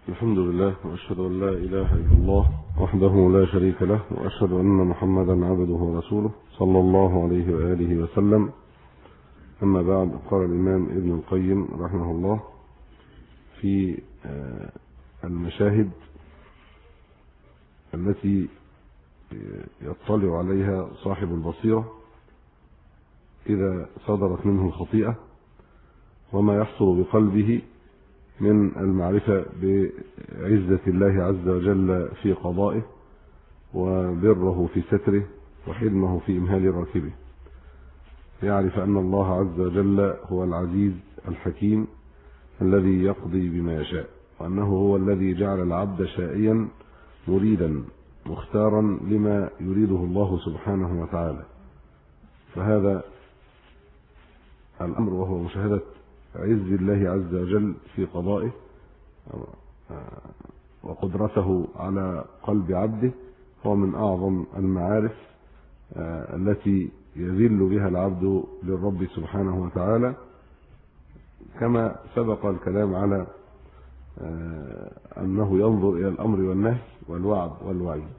الحمد لله، وأشهد أن لا إله إلا الله وحده لا شريك له، وأشهد أن محمدا عبده ورسوله صلى الله عليه وآله وسلم. أما بعد، قال الإمام ابن القيم رحمه الله في المشاهد التي يطلع عليها صاحب البصيرة إذا صدرت منه الخطيئة، وما يحصل بقلبه من المعرفة بعزة الله عز وجل في قضائه، وبره في ستره، وحلمه في إمهال راكبه. يعرف أن الله عز وجل هو العزيز الحكيم الذي يقضي بما يشاء، وأنه هو الذي جعل العبد شائيا مريدا مختارا لما يريده الله سبحانه وتعالى. فهذا الأمر، وهو مشاهدة عز الله عز وجل في قضائه وقدرته على قلب عبده، هو من أعظم المعارف التي يذل بها العبد للرب سبحانه وتعالى، كما سبق الكلام على أنه ينظر إلى الأمر والنهي والوعد والوعيد،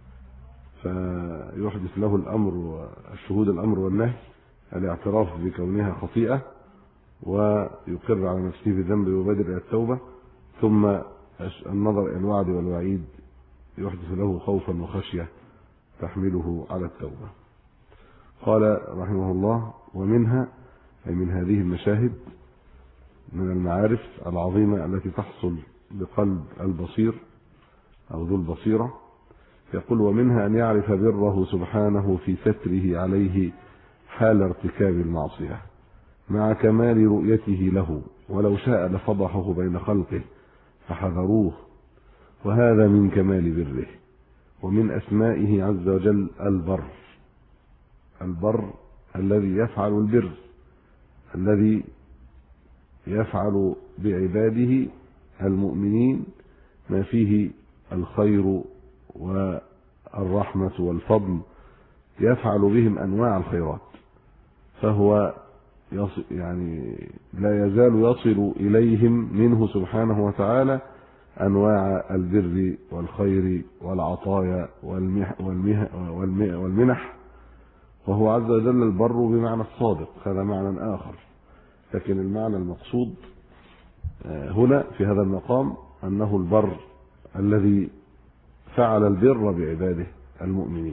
فيحدث له الأمر والشهود الأمر والنهي الاعتراف بكونها خطيئة، ويقر على نفسه بذنب ويبادر إلى التوبة، ثم النظر إلى الوعد والوعيد يحدث له خوفا وخشية تحمله على التوبة. قال رحمه الله: ومنها، أي من هذه المشاهد من المعارف العظيمة التي تحصل بقلب البصير أو ذو البصيرة، يقول: ومنها أن يعرف بره سبحانه في ستره عليه حال ارتكاب المعصية مع كمال رؤيته له، ولو شاء لفضحه بين خلقه فحذروه، وهذا من كمال بره. ومن أسمائه عز وجل البر، البر الذي يفعل البر، الذي يفعل بعباده المؤمنين ما فيه الخير والرحمة والفضل، يفعل بهم أنواع الخيرات، فهو يعني لا يزال يصل إليهم منه سبحانه وتعالى أنواع البر والخير والعطايا والمنح، وهو عز وجل البر بمعنى الصادق، هذا معنى آخر. لكن المعنى المقصود هنا في هذا المقام أنه البر الذي فعل البر بعباده المؤمنين.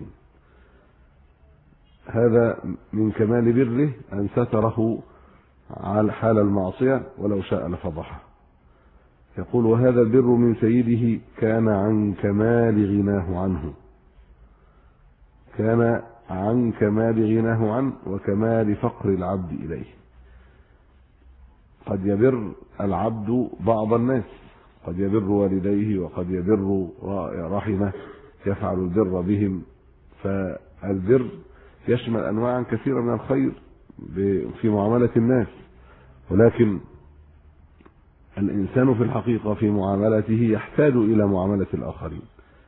هذا من كمال بره أن ستره على حال المعصية ولو شاء لفضحه. يقول: وهذا البر من سيده كان عن كمال غناه عنه، كان عن كمال غناه عنه وكمال فقر العبد إليه. قد يبر العبد بعض الناس، قد يبر والديه، وقد يبر رحمه، يفعل البر بهم، فالبر يشمل أنواعا كثيرة من الخير في معاملة الناس، ولكن الإنسان في الحقيقة في معاملته يحتاج إلى معاملة الآخرين.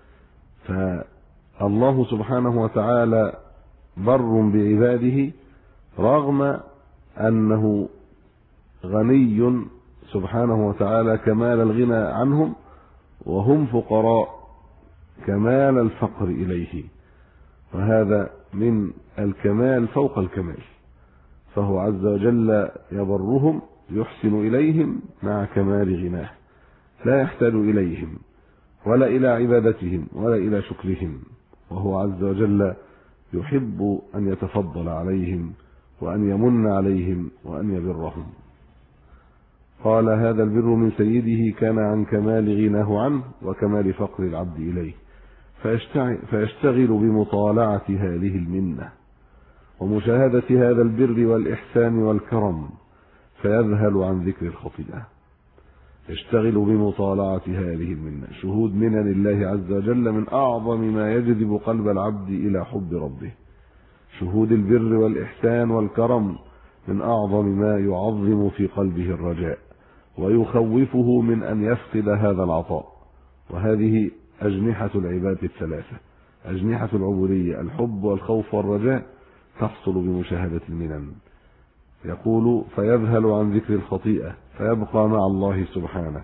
فالله سبحانه وتعالى بر بعباده رغم أنه غني سبحانه وتعالى كمال الغنى عنهم، وهم فقراء كمال الفقر إليه، وهذا من الكمال فوق الكمال. فهو عز وجل يبرهم، يحسن إليهم مع كمال غناه، لا يحتاج إليهم ولا إلى عبادتهم ولا إلى شكرهم، وهو عز وجل يحب أن يتفضل عليهم وأن يمن عليهم وأن يبرهم. قال: هذا البر من سيده كان عن كمال غناه عنه وكمال فقر العبد إليه، فيشتغل بمطالعة هذه المنة ومشاهدة هذا البر والإحسان والكرم، فيذهل عن ذكر الخطيئة. يشتغل بمطالعة هذه المنة، شهود منن الله عز وجل من أعظم ما يجذب قلب العبد إلى حب ربه. شهود البر والإحسان والكرم من أعظم ما يعظم في قلبه الرجاء ويخوفه من أن يفقد هذا العطاء. وهذه أجنحة العباد الثلاثة، أجنحة العبودية: الحب والخوف والرجاء، تحصل بمشاهدة المنن. يقول: فيذهل عن ذكر الخطيئة فيبقى مع الله سبحانه،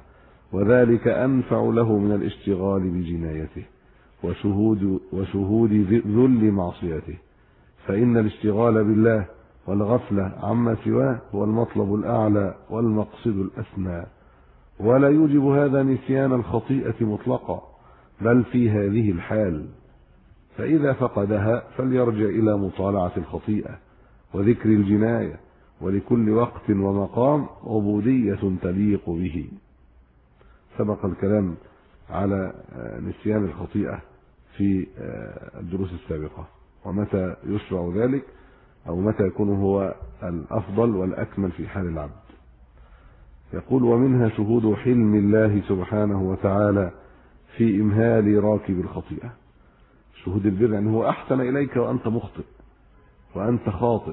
وذلك أنفع له من الاشتغال بجنايته وشهود ذل معصيته، فإن الاشتغال بالله والغفلة عما سواه هو المطلب الأعلى والمقصد الأسمى، ولا يوجب هذا نسيان الخطيئة مطلقا، بل في هذه الحال، فإذا فقدها فليرجع إلى مطالعة الخطيئة وذكر الجناية، ولكل وقت ومقام عبودية تليق به. سبق الكلام على نسيان الخطيئة في الدروس السابقة، ومتى يشرع ذلك أو متى يكون هو الأفضل والأكمل في حال العبد. يقول: ومنها شهود حلم الله سبحانه وتعالى في إمهال راكب الخطيئة. شهود البر يعني هو أحسن إليك وأنت مخطئ وأنت خاطئ.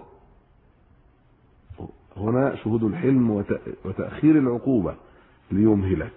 هنا شهود الحلم وتأخير العقوبة ليمهلك،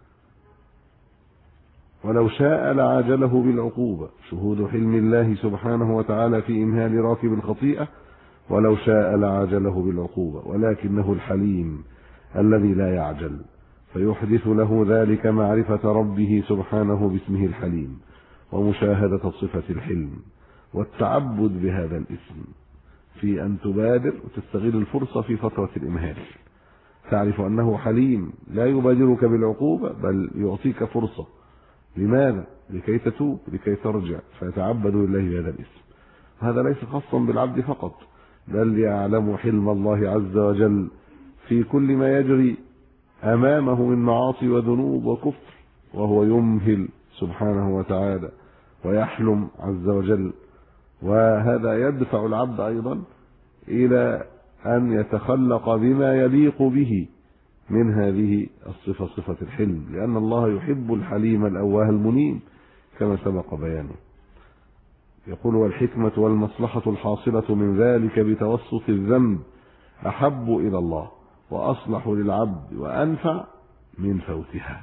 ولو شاء لعاجله بالعقوبة. شهود حلم الله سبحانه وتعالى في إمهال راكب الخطيئة، ولو شاء لعاجله بالعقوبة، ولكنه الحليم الذي لا يعجل، فيحدث له ذلك معرفة ربه سبحانه باسمه الحليم، ومشاهدة صفة الحلم، والتعبد بهذا الاسم، في أن تبادر وتستغل الفرصة في فترة الإمهال. تعرف أنه حليم لا يبادرك بالعقوبة، بل يعطيك فرصة. لماذا؟ لكي تتوب، لكي ترجع، فيتعبد لله بهذا الاسم. هذا ليس خاصا بالعبد فقط، بل يعلم حلم الله عز وجل في كل ما يجري أمامه من معاصي وذنوب وكفر، وهو يمهل سبحانه وتعالى ويحلم عز وجل. وهذا يدفع العبد أيضا إلى أن يتخلق بما يليق به من هذه الصفة، صفة الحلم، لأن الله يحب الحليم الأواه المنيب كما سبق بيانه. يقول: والحكمة والمصلحة الحاصلة من ذلك بتوسط الذنب أحب إلى الله وأصلح للعبد وأنفع من فوتها.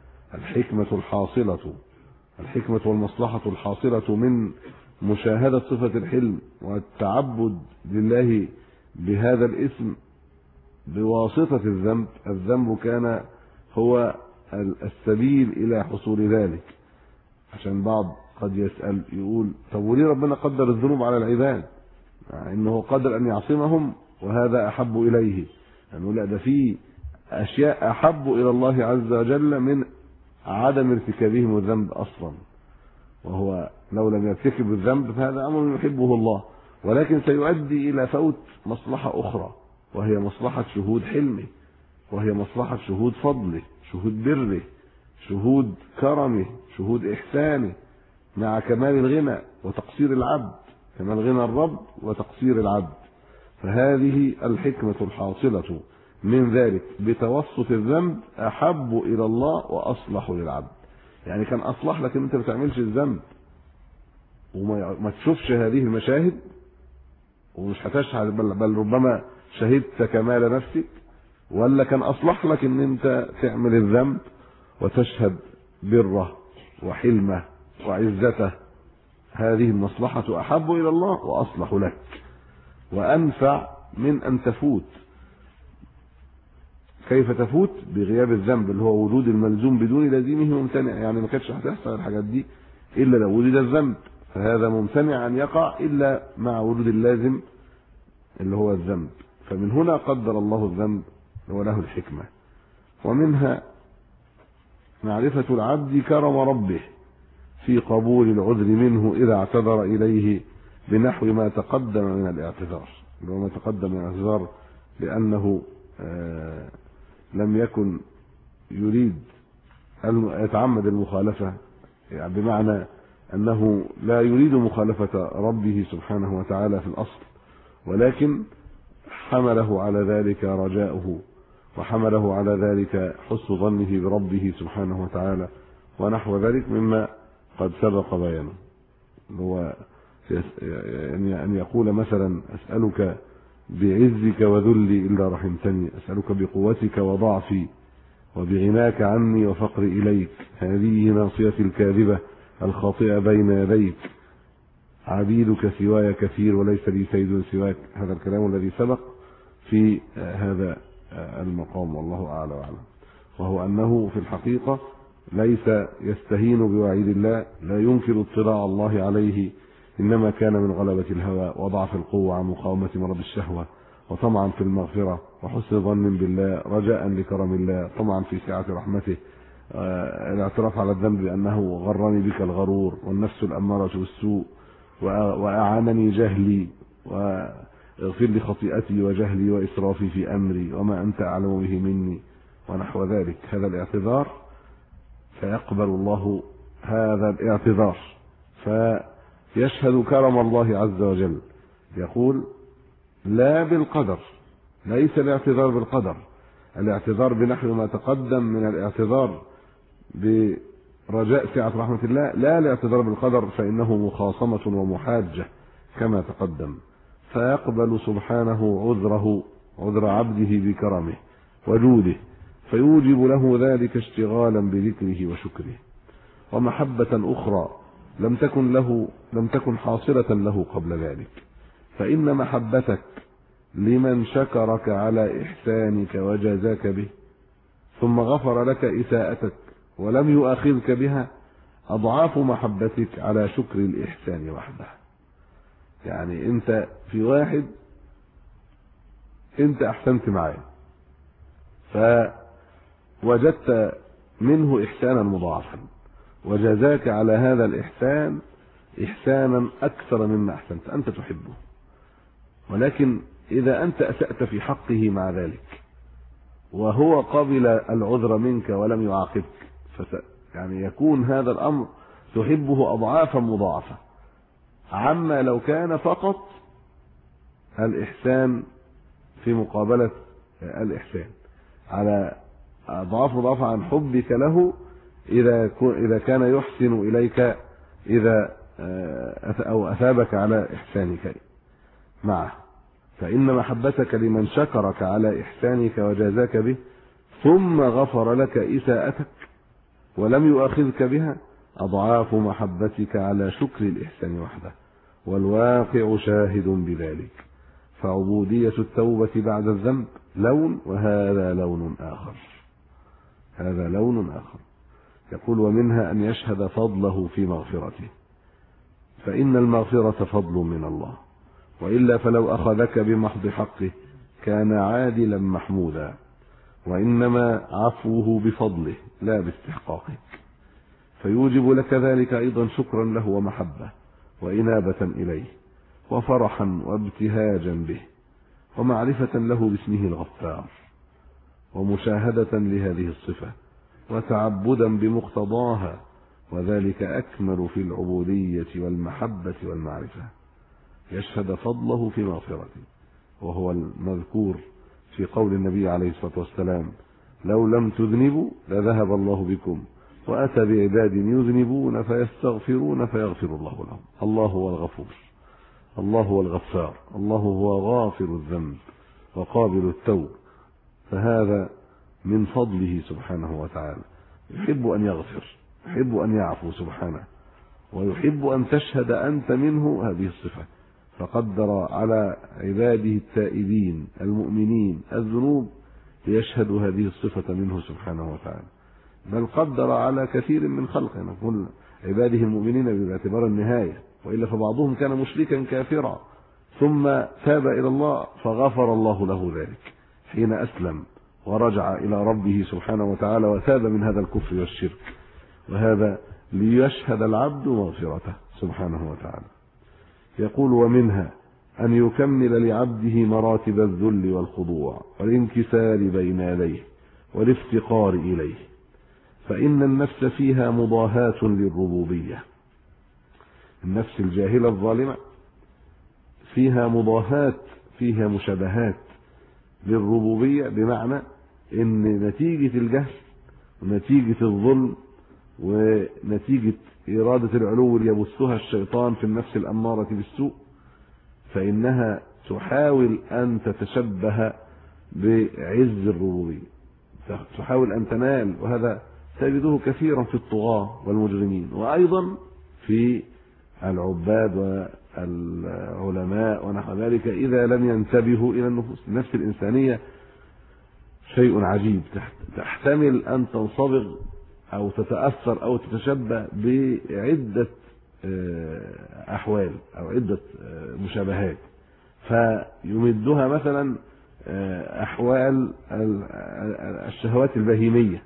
الحكمة والمصلحة الحاصلة من مشاهدة صفة الحلم والتعبد لله بهذا الاسم بواسطة الذنب كان هو السبيل إلى حصول ذلك. عشان بعض قد يسأل يقول: طب وليه ربنا قدر الذنوب على العباد؟ إنه قدر أن يعصمهم وهذا أحب إليه. يعني لا، ده في أشياء أحب إلى الله عز وجل من عدم ارتكابهم الذنب أصلا، وهو لو لم يرتكب الذنب فهذا أمر يحبه الله، ولكن سيؤدي إلى فوت مصلحة أخرى، وهي مصلحة شهود حلمه، وهي مصلحة شهود فضله، شهود بره، شهود كرمه، شهود إحسانه، مع كمال الغنى وتقصير العبد، كمال غنى الرب وتقصير العبد. فهذه الحكمة الحاصلة من ذلك بتوسط الذنب أحب إلى الله وأصلح للعبد. يعني كان أصلح لك أن أنت ما تعملش الذنب وما تشوفش هذه المشاهد ومش هتشهد، بل ربما شهدت كمال نفسك، ولا كان أصلح لك أن أنت تعمل الذنب وتشهد بره وحلمه وعزته. هذه المصلحة أحب إلى الله وأصلح لك وأنفع من أن تفوت. كيف تفوت؟ بغياب الذنب، اللي هو وجود الملزوم بدون لازمه ممتنع. يعني ما كانتش هتحصل الحاجات دي إلا لو وجد الذنب، فهذا ممتنع أن يقع إلا مع وجود اللازم اللي هو الذنب. فمن هنا قدر الله الذنب وله الحكمة. ومنها معرفة العبد كرم ربه في قبول العذر منه إذا اعتذر إليه بنحو ما تقدم من الاعتذار. وما تقدم من الاعتذار لأنه لم يكن يريد أن يتعمد المخالفة، يعني بمعنى أنه لا يريد مخالفة ربه سبحانه وتعالى في الأصل، ولكن حمله على ذلك رجاؤه، وحمله على ذلك حسن ظنه بربه سبحانه وتعالى، ونحو ذلك مما قد سبق بيانه. هو أن يقول مثلا: أسألك بعزك وذلي إلا رحمتني، أسألك بقوتك وضعفي وبغناك عني وفقري إليك، هذه ناصيتي الكاذبة الخاطئة بين يديك، عبيدك سواي كثير وليس لي سيد سواك. هذا الكلام الذي سبق في هذا المقام، والله أعلى وأعلم. وهو أنه في الحقيقة ليس يستهين بوعيد الله، لا ينكر اطلاع الله عليه، إنما كان من غلبة الهوى وضعف القوة عن مقاومة مرض الشهوة، وطمعا في المغفرة وحسن ظن بالله، رجاء لكرم الله، طمعا في سعة رحمته، الاعتراف على الذنب بأنه غرني بك الغرور والنفس الأمارة بالسوء، وأعانني جهلي، واغفر لي خطيئتي وجهلي وإسرافي في أمري وما أنت أعلم به مني، ونحو ذلك. هذا الاعتذار فيقبل الله هذا الاعتذار، فيشهد كرم الله عز وجل. يقول لا بالقدر، ليس الاعتذار بالقدر، الاعتذار بنحو ما تقدم من الاعتذار برجاء سعة رحمة الله، لا الاعتذار بالقدر فإنه مخاصمة ومحاجة كما تقدم. فيقبل سبحانه عذر عبده بكرمه وجوده، فيوجب له ذلك اشتغالا بذكره وشكره ومحبة أخرى لم تكن حاصلة له قبل ذلك. فإن محبتك لمن شكرك على إحسانك وجازاك به ثم غفر لك إساءتك ولم يؤاخذك بها أضعاف محبتك على شكر الإحسان وحده. يعني أنت في واحد أنت أحسنت معاه فوجدت منه إحسانا مضاعفا وجزاك على هذا الإحسان إحسانا أكثر مما أحسنت، أنت تحبه، ولكن إذا أنت أسأت في حقه مع ذلك وهو قبل العذر منك ولم يعاقبك، يعني يكون هذا الأمر تحبه أضعافا مضاعفة عما لو كان فقط الإحسان في مقابلة الإحسان، على أضعاف مضاعفة عن حبك له إذا كان يحسن إليك أو أثابك على إحسانك معه. فإن محبتك لمن شكرك على إحسانك وجازاك به ثم غفر لك إساءتك ولم يؤاخذك بها أضعاف محبتك على شكر الإحسان وحده، والواقع شاهد بذلك. فعبودية التوبة بعد الذنب لون، وهذا لون آخر، هذا لون آخر. يقول ومنها أن يشهد فضله في مغفرته، فإن المغفرة فضل من الله، وإلا فلو أخذك بمحض حقه كان عادلا محمودا، وإنما عفوه بفضله لا باستحقاقك، فيوجب لك ذلك أيضا شكرا له ومحبة وإنابة إليه وفرحا وابتهاجا به ومعرفة له باسمه الغفار ومشاهدة لهذه الصفة وتعبدا بمقتضاها، وذلك أكمل في العبودية والمحبة والمعرفة. يشهد فضله في مغفرته، وهو المذكور في قول النبي عليه الصلاة والسلام لو لم تذنبوا لذهب الله بكم وأتى بعباد يذنبون فيستغفرون فيغفر الله لهم. الله هو الغفور، الله هو الغفار، الله هو غافر الذنب وقابل التوب، فهذا من فضله سبحانه وتعالى. يحب أن يغفر، يحب أن يعفو سبحانه، ويحب أن تشهد أنت منه هذه الصفة، فقدر على عباده التائبين المؤمنين الذنوب ليشهدوا هذه الصفة منه سبحانه وتعالى، بل قدر على كثير من خلقه، نقول عباده المؤمنين باعتبار النهاية، وإلا فبعضهم كان مشركا كافرا ثم تاب إلى الله فغفر الله له ذلك حين أسلم ورجع إلى ربه سبحانه وتعالى وتاب من هذا الكفر والشرك، وهذا ليشهد العبد مغفرته سبحانه وتعالى. يقول ومنها أن يكمل لعبده مراتب الذل والخضوع والانكسار بين يديه والافتقار إليه، فإن النفس فيها مضاهاة للربوبية، النفس الجاهلة الظالمة فيها مضاهاة، فيها مشابهات للربوبية، بمعنى ان نتيجة الجهل ونتيجة الظلم ونتيجة إرادة العلو اللي يبثها الشيطان في النفس الأمارة بالسوء، فإنها تحاول أن تتشبه بعز الربوبية، تحاول أن تنال، وهذا تجده كثيرا في الطغاة والمجرمين، وأيضا في العباد والعلماء ونحو ذلك إذا لم ينتبهوا إلى النفوس. النفس الإنسانية شيء عجيب، تحتمل أن تنصبغ أو تتأثر أو تتشبه بعدة أحوال أو عدة مشابهات، فيمدها مثلا أحوال الشهوات البهيمية،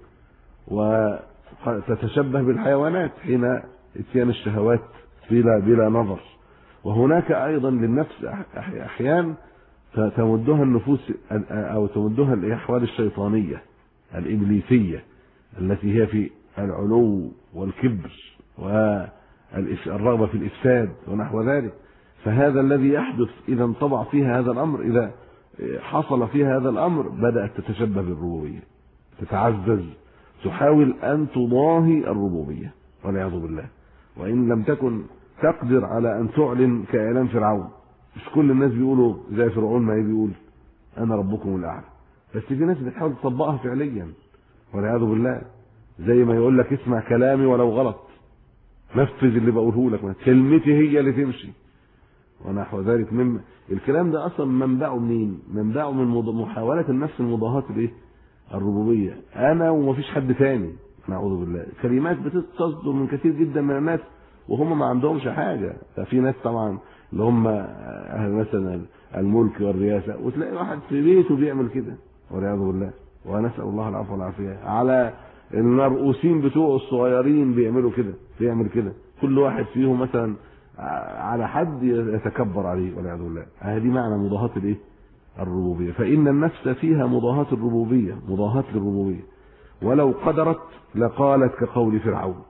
وتتشبه بالحيوانات حين اتيان الشهوات بلا نظر. وهناك أيضا للنفس أحيان تمدها النفوس أو تمدها الأحوال الشيطانية الإبليسية التي هي في العلو والكبر والرغبة في الإفساد ونحو ذلك. فهذا الذي يحدث إذا انطبع فيها هذا الأمر، إذا حصل فيها هذا الأمر بدأت تتشبه بالربوبية، تتعزز، تحاول أن تضاهي الربوبية والعياذ بالله، وإن لم تكن تقدر على أن تعلن كإعلان فرعون. مش كل الناس بيقولوا زي فرعون ما بيقول أنا ربكم الأعلى، بس في ناس بتحاول تطبقها فعليا والعياذ بالله، زي ما يقول لك اسمع كلامي ولو غلط، نفذ اللي بقوله لك، كلمتي هي اللي تمشي ونحو ذلك. من الكلام ده اصلا منبعه منين؟ منبعه من محاوله النفس المضاهاه الايه؟ الربوبيه، انا ومفيش حد تاني، نعوذ بالله. كلمات بتصدر من كثير جدا من الناس وهم ما عندهمش حاجه. ففي ناس طبعا اللي هم اهل مثلا الملك والرياسه، وتلاقي واحد في بيته بيعمل كده والعياذ بالله، ونسال الله العفو والعافيه. على المرؤوسين بتوعه الصغيرين بيعملوا كده، بيعمل كده، كل واحد فيهم مثلا على حد يتكبر عليه والعياذ بالله. هذه معنى مضاهاة الايه؟ الربوبيه. فان النفس فيها مضاهاة الربوبيه، مضاهاة للربوبيه. ولو قدرت لقالت كقول فرعون،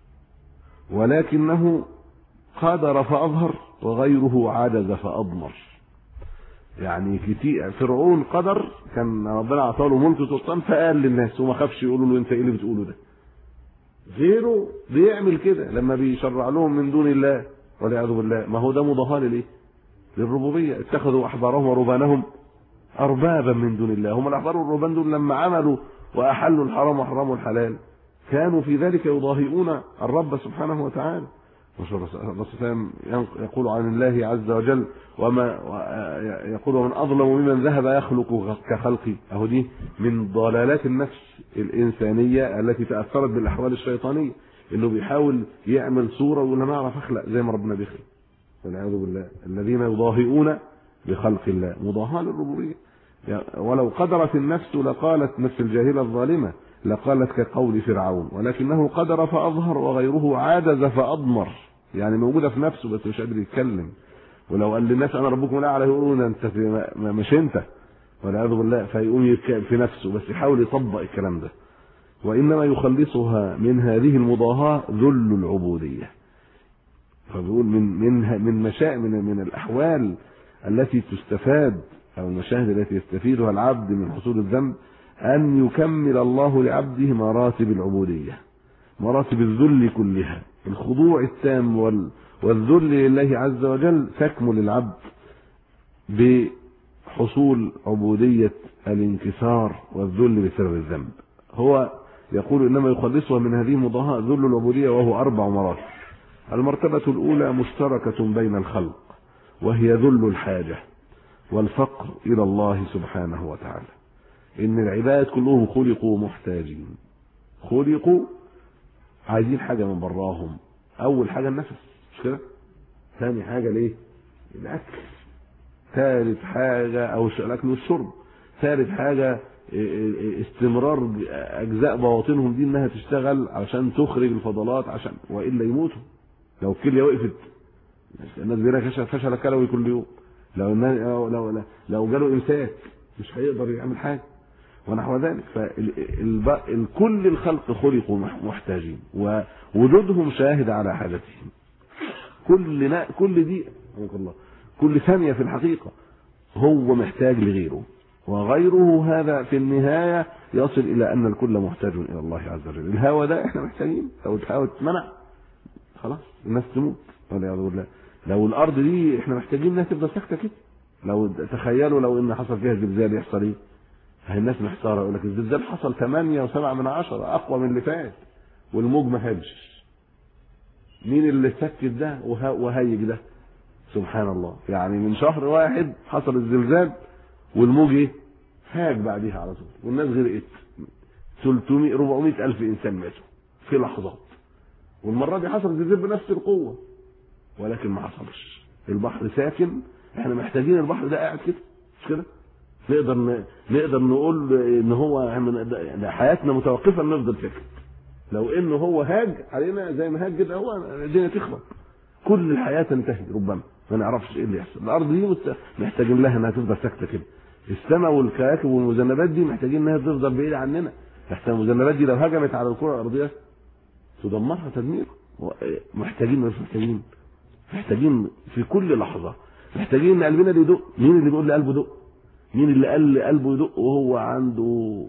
ولكنه قدر فاظهر وغيره عجز فاضمر. يعني كتير فرعون قدر، كان ربنا اعطاه له ملك سلطان فقال للناس وما خافش يقولوا له انت ايه اللي بتقوله ده. غيره بيعمل كده لما بيشرع لهم من دون الله والعياذ بالله. ما هو ده مضاهاة للايه؟ للربوبيه. اتخذوا احبارهم ورهبانهم اربابا من دون الله. هم الاحبار والرهبان دول لما عملوا واحلوا الحرام وحرموا الحلال كانوا في ذلك يضاهئون الرب سبحانه وتعالى. الرسول صلى الله عليه وسلم يقول عن الله عز وجل وما يقول ومن اظلم ممن ذهب يخلق كخلقي. اهو دي من ضلالات النفس الانسانيه التي تاثرت بالاحوال الشيطانيه، انه بيحاول يعمل صوره ويقول انا اعرف اخلق زي ما ربنا بيخلق والعياذ بالله. الذين يضاهئون بخلق الله، مضاهاه للربوبيه. ولو قدرت النفس لقالت، نفس الجاهله الظالمه، لقالت كقول فرعون، ولكنه قدر فاظهر وغيره عاجز فاضمر. يعني موجوده في نفسه بس مش قادر يتكلم. ولو قال للناس انا ربكم الاعلى يقولون انت مش انت والعياذ بالله، فيقوم في نفسه بس يحاول يطبق الكلام ده. وانما يخلصها من هذه المضاهاه ذل العبوديه. فبيقول من الاحوال التي تستفاد او المشاهد التي يستفيدها العبد من حصول الذنب أن يكمل الله لعبده مراتب العبودية، مراتب الذل كلها. الخضوع التام والذل لله عز وجل تكمل العبد بحصول عبودية الانكسار والذل بسبب الذنب. هو يقول إنما يخلصها من هذه المضاهاة ذل العبودية، وهو 4 مراتب. المرتبة الأولى مشتركة بين الخلق، وهي ذل الحاجة والفقر إلى الله سبحانه وتعالى. ان العباد كلهم خلقوا محتاجين، خلقوا عايزين حاجه من براهم. اول حاجه النفس، مش كده؟ ثاني حاجه الايه؟ الاكل. ثالث حاجه او الاكل والشرب. ثالث حاجه استمرار اجزاء بواطنهم دي انها تشتغل عشان تخرج الفضلات، عشان والا يموتوا. لو الكليه وقفت، الناس بيقول فشل كلوي كل يوم. لو جاله امساك مش هيقدر يعمل حاجه ونحو ذلك. فكل الخلق خلقوا محتاجين، ووجودهم شاهد على حاجتهم. كل دي كل ثانية في الحقيقة هو محتاج لغيره، وغيره هذا في النهاية يصل إلى أن الكل محتاج إلى الله عز وجل. الهوى ده احنا محتاجين، لو الهوى اتمنع خلاص الناس تموت والعياذ بالله. لو الأرض دي احنا محتاجين انها تفضل ساكتة كده. لو تخيلوا لو ان حصل فيها زلزال يحصل ايه؟ الناس محتاره، يقول لك الزلزال حصل 8.7 اقوى من اللي فات والموج ما هاجش. مين اللي سكت ده وهيج ده؟ سبحان الله. يعني من شهر واحد حصل الزلزال والموج ايه؟ هاج بعدها على طول والناس غرقت، 300 400 ألف إنسان ماتوا في لحظات. والمرة دي حصلت زلزال بنفس القوة ولكن ما حصلش. البحر ساكن، احنا محتاجين البحر ده قاعد كده، مش كده؟ نقدر نقول ان هو حياتنا متوقفة ان نفضل ساكت. لو انه هو هاج علينا زي ما هاج كده هو الدنيا تخرب، كل الحياة تنتهي ربما، ما نعرفش ايه اللي يحصل. الارض دي محتاجين لها انها تفضل ساكتة كده. السماء والكواكب والمذنبات دي محتاجين انها تفضل بعيدة عننا. احسن المذنبات دي لو هجمت على الكرة الارضية تدمرها تدمير. محتاجين محتاجين في كل لحظة، محتاجين ان قلبنا اللي يدق. مين اللي بيقول لقلبه دق؟ مين اللي قال قلبه يدق وهو عنده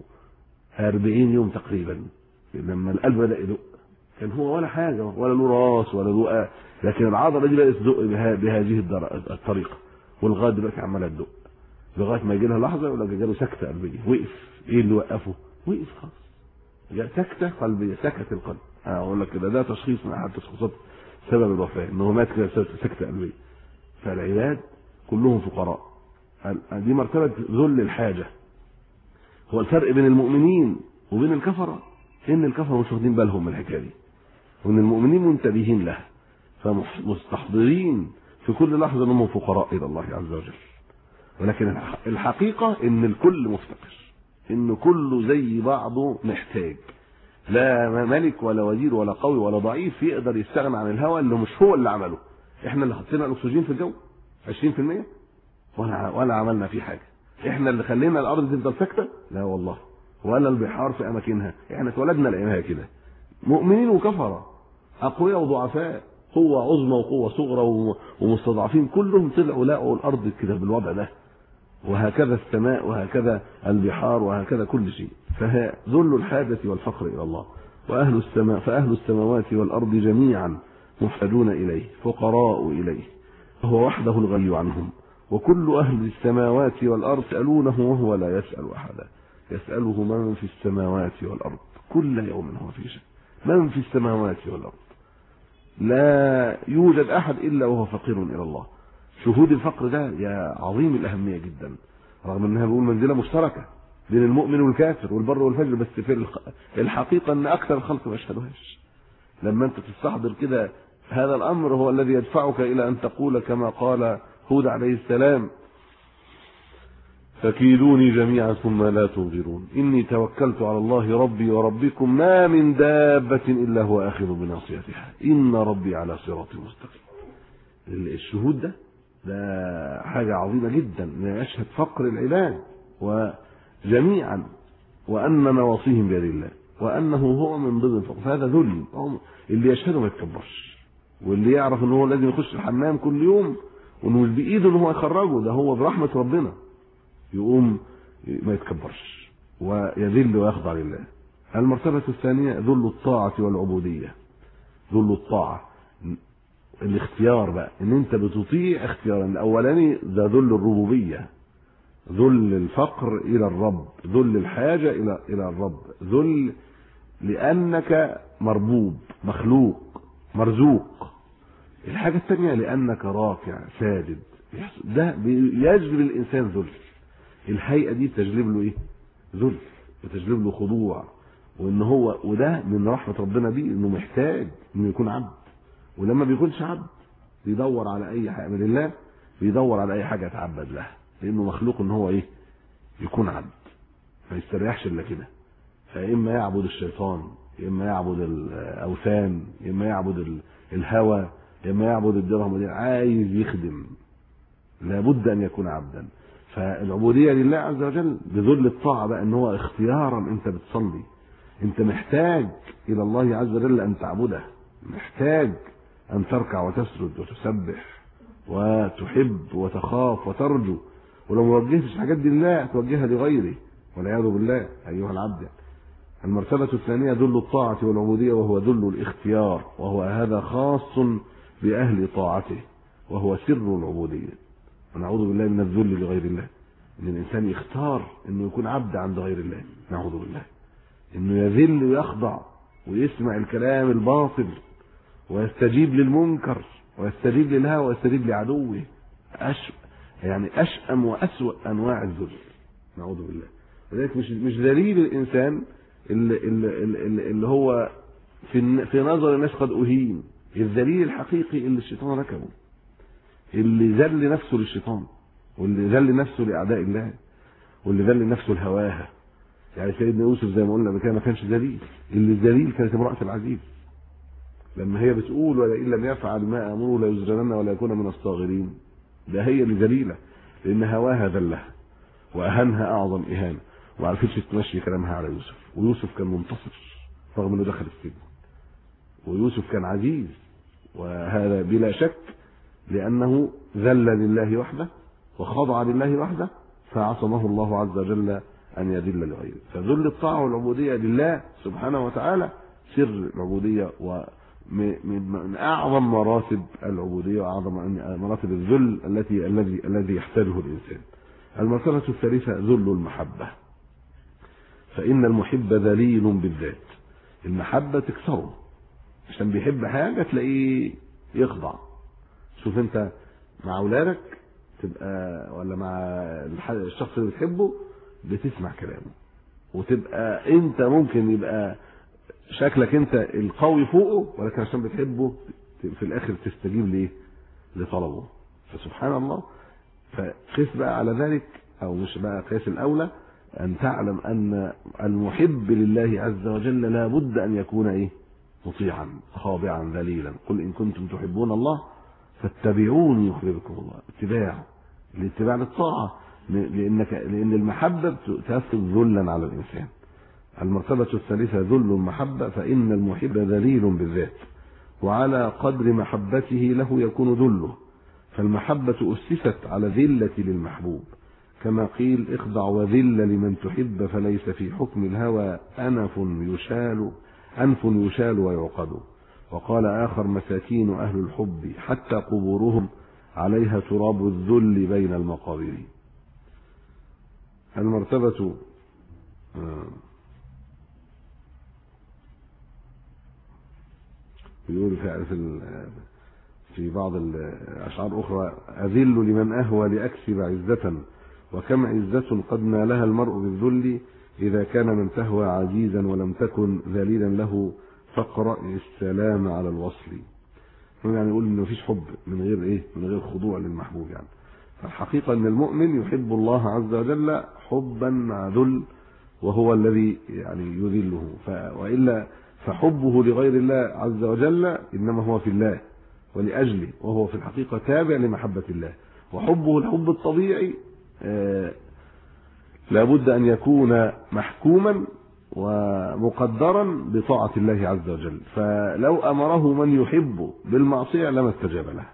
40 يوم تقريبا؟ لما القلب بدأ يدق كان هو ولا حاجة، ولا له راس ولا له لكن العضلة دي بدأت تدق بهذه الطريقة، ولغاية دلوقتي عمالة تدق لغاية ما يجي لها لحظة يقول لك جاله سكتة قلبية. وقف. ايه اللي وقفه؟ وقف خلاص، جاء سكتة قلبية، سكت القلب. اقول لك كده ده تشخيص من احد تشخيصات سبب الوفاة، انه مات كده سكتة قلبية. فالعباد كلهم فقراء. دي مرتبة ذل الحاجة. هو الفرق بين المؤمنين وبين الكفرة ان الكفرة مش واخدين بالهم من الحكاية دي، وان المؤمنين منتبهين لها، فمستحضرين في كل لحظة انهم فقراء الى الله عز وجل. ولكن الحقيقة ان الكل مفتقر، ان كله زي بعضه محتاج. لا ملك ولا وزير ولا قوي ولا ضعيف يقدر يستغنى عن الهواء اللي مش هو اللي عمله. احنا اللي حطينا الاكسجين في الجو 20% ولا عملنا فيه حاجة. احنا اللي خلينا الارض تفضل ساكتة؟ لا والله. ولا البحار في اماكنها، احنا اتولدنا لقيناها كده. مؤمنين وكفرة، اقوياء وضعفاء، قوة عظمى وقوة صغرى ومستضعفين، كلهم طلعوا لقوا الارض كده بالوضع ده. وهكذا السماء وهكذا البحار وهكذا كل شيء. فذل الحاجة والفقر إلى الله. فأهل السماوات والأرض جميعا محتاجون إليه، فقراء إليه، وهو وحده الغني عنهم. وكل أهل السماوات والأرض يسألونه وهو لا يسأل أحدا. يسأله من في السماوات والأرض، كل يوم هو في شيء. من في السماوات والأرض، لا يوجد أحد إلا وهو فقير إلى الله. شهود الفقر ده يا عظيم الأهمية جدا، رغم أنها بيقول منزلة مشتركة بين المؤمن والكافر والبر والفجر، بس في الحقيقة أن أكثر الخلق ما يشهدوهاش. لما أنت تستحضر كده هذا الأمر هو الذي يدفعك إلى أن تقول كما قال هود عليه السلام: فكيدوني جميعا ثم لا تنظرون إني توكلت على الله ربي وربكم ما من دابة إلا هو آخذ بناصيتها إن ربي على صراط مستقيم. الشهود ده حاجة عظيمة جدا، يشهد فقر العباد وجميعا، وأن نواصيهم بيد الله، وأنه هو من ضمن الفقر. فهذا ذل. اللي يشهده ما يتكبرش، واللي يعرف أنه هو لازم يخش الحمام كل يوم وأنه مش بإيده أنه هو يخرجه، ده هو برحمة ربنا، يقوم ما يتكبرش ويذل ويخضع لله. المرتبة الثانية ذل الطاعة والعبودية. ذل الطاعة الاختيار بقى، ان انت بتطيع اختيارا. الاولاني ده ذل الربوبية، ذل الفقر الى الرب، ذل الحاجة الى الرب، ذل لانك مربوب مخلوق مرزوق. الحاجة الثانية لانك راكع ساجد، ده يجلب الانسان ذل. الهيئة دي بتجلب له ايه؟ ذل، بتجلب له خضوع، وان هو وده من رحمة ربنا بيه انه محتاج انه يكون عبد. ولما بيكونش عبد بيدور على اي حاجه من الله، بيدور على اي حاجه يتعبد لها، لانه مخلوق ان هو ايه؟ يكون عبد، ما يستريحش الا كده. فاما يعبد الشيطان، اما يعبد الاوثان، اما يعبد الهوى، اما يعبد الدرهم. عايز يخدم، لابد ان يكون عبدا. فالعبوديه لله عز وجل بذل الطاعه بقى، ان هو اختيارا انت بتصلي، انت محتاج الى الله عز وجل ان تعبده، محتاج أن تركع وتسجد وتسبح وتحب وتخاف وترجو. ولو ما وجهتش الحاجات دي لله توجهها لغيره والعياذ بالله أيها العبد. المرتبة الثانية ذل الطاعة والعبودية، وهو ذل الاختيار، وهو هذا خاص بأهل طاعته، وهو سر العبودية. ونعوذ بالله من الذل لغير الله، إن الإنسان يختار إنه يكون عبد عند غير الله. نعوذ بالله إنه يذل ويخضع ويسمع الكلام الباطل ويستجيب للمنكر ويستجيب للهوى ويستجيب لعدوه. يعني أشأم وأسوأ أنواع الذل. نعوذ بالله. لذلك مش ذليل الانسان اللي هو في نظر الناس قد اهين. الذليل الحقيقي اللي الشيطان ركبه، اللي ذل نفسه للشيطان، واللي ذل نفسه لاعداء الله، واللي ذل نفسه لهواها. يعني سيدنا يوسف زي ما قلنا قبل كده ما كانش ذليل، اللي الذليل كانت امرأة العزيز لما هي بتقول ولئن لم يفعل ما امره ليسجنن ولا يكون من الصاغرين. ده هي اللي ذليله، لان هواها ذلها واهانها اعظم اهانه، وما عرفتش تمشي كلامها على يوسف. ويوسف كان منتصر رغم انه دخل السجن، ويوسف كان عزيز، وهذا بلا شك لانه ذل لله وحده وخضع لله وحده، فعصمه الله عز وجل ان يذل لغيره. فذل الطاعه والعبوديه لله سبحانه وتعالى سر العبوديه، ومن اعظم مراتب العبوديه واعظم مراتب الذل الذي يحتاجه الانسان. المرتبه الثالثه ذل المحبه، فان المحب ذليل بالذات. المحبه تكسره، عشان بيحب حاجه تلاقيه يخضع. شوف انت مع اولادك تبقى ولا مع الشخص اللي بتحبه بتسمع كلامه، وتبقى انت ممكن يبقى شكلك انت القوي فوقه، ولكن عشان بتحبه في الاخر تستجيب ليه؟ لطلبه. فسبحان الله. فقس بقى على ذلك، او مش بقى قياس الاولى، ان تعلم ان المحب لله عز وجل لا بد ان يكون ايه؟ مطيعا خاضعا ذليلا. قل ان كنتم تحبون الله فاتبعوني يحببكم الله. الاتباع للطاعه، لان المحبه تفرض ذلا على الانسان. المرتبة الثالثة ذل المحبة، فإن المحب ذليل بالذات، وعلى قدر محبته له يكون ذله. فالمحبة أسست على ذلة للمحبوب، كما قيل اخضع وذل لمن تحب، فليس في حكم الهوى أنف يشال ويعقد. وقال آخر مساكين أهل الحب حتى قبورهم عليها تراب الذل بين المقابر. المرتبة يقول في بعض الأشعار أخرى أذل لمن أهوى لأكسب عزة، وكم عزة قد نالها المرء بالذل، إذا كان من تهوى عزيزا ولم تكن ذليلا له فاقرأ السلام على الوصل. يعني يقول إنه مفيش حب من غير خضوع للمحبوب. يعني فالحقيقة أن المؤمن يحب الله عز وجل حبا مع ذل، وهو الذي يعني يذله. وإلا فحبه لغير الله عز وجل إنما هو في الله ولأجله، وهو في الحقيقة تابع لمحبة الله. وحبه الحب الطبيعي لابد أن يكون محكوما ومقدرا بطاعة الله عز وجل. فلو أمره من يحبه بالمعصية لما استجاب له.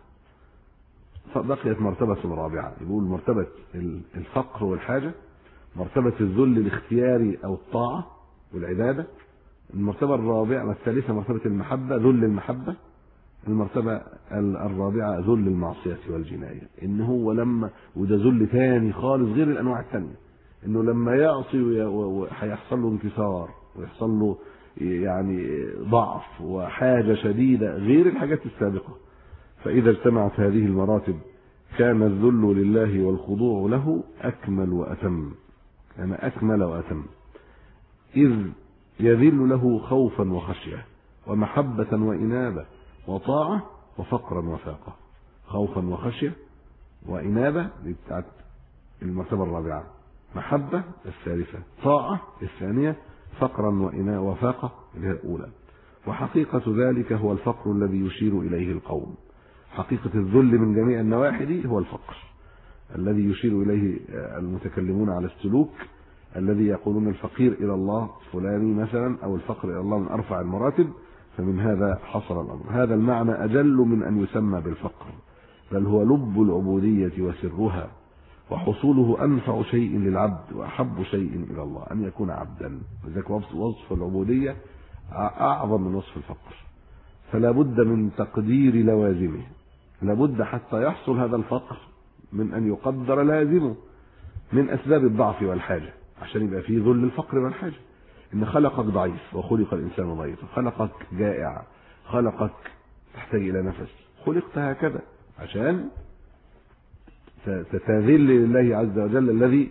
فبقيت مرتبة رابعة، يقول مرتبة الفقر والحاجة، مرتبة الذل الاختياري أو الطاعة والعبادة. المرتبة الرابعة والثالثة مرتبة المحبة، ذل المحبة. المرتبة الرابعة ذل المعصية والجناية، إن هو لما، وده ذل تاني خالص غير الأنواع التانية، إنه لما يعصي هيحصل له انكسار ويحصل له يعني ضعف وحاجة شديدة غير الحاجات السابقة. فإذا اجتمعت هذه المراتب كان الذل لله والخضوع له أكمل وأتم. كان أكمل وأتم، إذ يذل له خوفا وخشية ومحبة وإنابة وطاعة وفقرا وفاقة. خوفا وخشية وإنابة بتاعت المرتبة الرابعة، محبة الثالثة، طاعة الثانية، فقرا وفاقة الأولى. وحقيقة ذلك هو الفقر الذي يشير إليه القوم. حقيقة الذل من جميع النواحي هو الفقر الذي يشير إليه المتكلمون على السلوك، الذي يقولون الفقير إلى الله فلاني مثلا، أو الفقر إلى الله من أرفع المراتب. فمن هذا حصل الأمر. هذا المعنى أجل من أن يسمى بالفقر، بل هو لب العبودية وسرها، وحصوله أنفع شيء للعبد وأحب شيء إلى الله أن يكون عبدا. لذلك وصف العبودية أعظم من وصف الفقر. فلا بد من تقدير لوازمه، لا بد حتى يحصل هذا الفقر من أن يقدر لازمه من أسباب الضعف والحاجة، عشان يبقى فيه ذل الفقر والحاجة. إن خلقك ضعيف وخلق الإنسان ضعيفا، خلقك جائع، خلقك تحتاج إلى نفس، خلقت هكذا عشان تتذل لله عز وجل الذي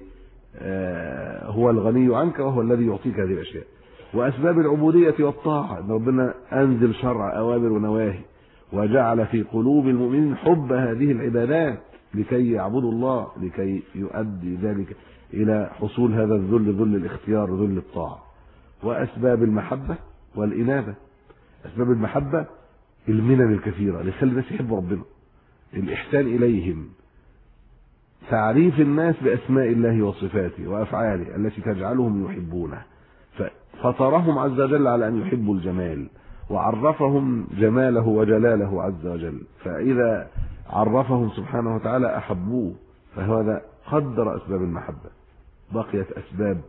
هو الغني عنك وهو الذي يعطيك هذه الأشياء. وأسباب العبودية والطاعة، أن ربنا أنزل شرع أوامر ونواهي، وجعل في قلوب المؤمنين حب هذه العبادات لكي يعبدوا الله، لكي يؤدي ذلك إلى حصول هذا الذل، ذل الاختيار، ذل الطاعة. وأسباب المحبة والإنابة. أسباب المحبة المنن الكثيرة اللي يخلي الناس يحبوا ربنا، الإحسان إليهم، تعريف الناس بأسماء الله وصفاته وأفعاله التي تجعلهم يحبونه، ففطرهم عز وجل على أن يحبوا الجمال، وعرفهم جماله وجلاله عز وجل، فإذا عرفهم سبحانه وتعالى أحبوه. فهذا قدر أسباب المحبة. بقيت أسباب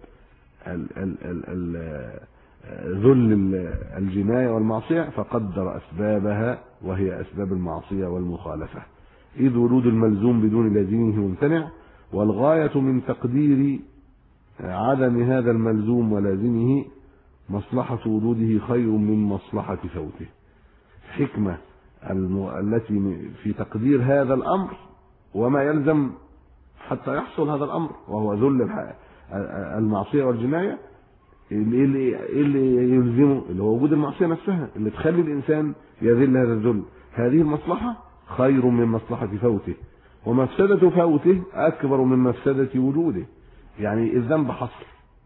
ذل الجناية والمعصية، فقدر أسبابها وهي أسباب المعصية والمخالفة. إذ ولود الملزوم بدون لازمه ممتنع، والغاية من تقدير عدم هذا الملزوم ولازمه مصلحة وجوده خير من مصلحة فوته. حكمة التي في تقدير هذا الأمر وما يلزم حتى يحصل هذا الأمر، وهو ذل المعصية والجناية. اللي يلزمه اللي هو وجود المعصية نفسها اللي تخلي الإنسان يذل هذا الذل. هذه المصلحة خير من مصلحة فوته، ومفسدة فوته أكبر من مفسدة وجوده. يعني الذنب حصل،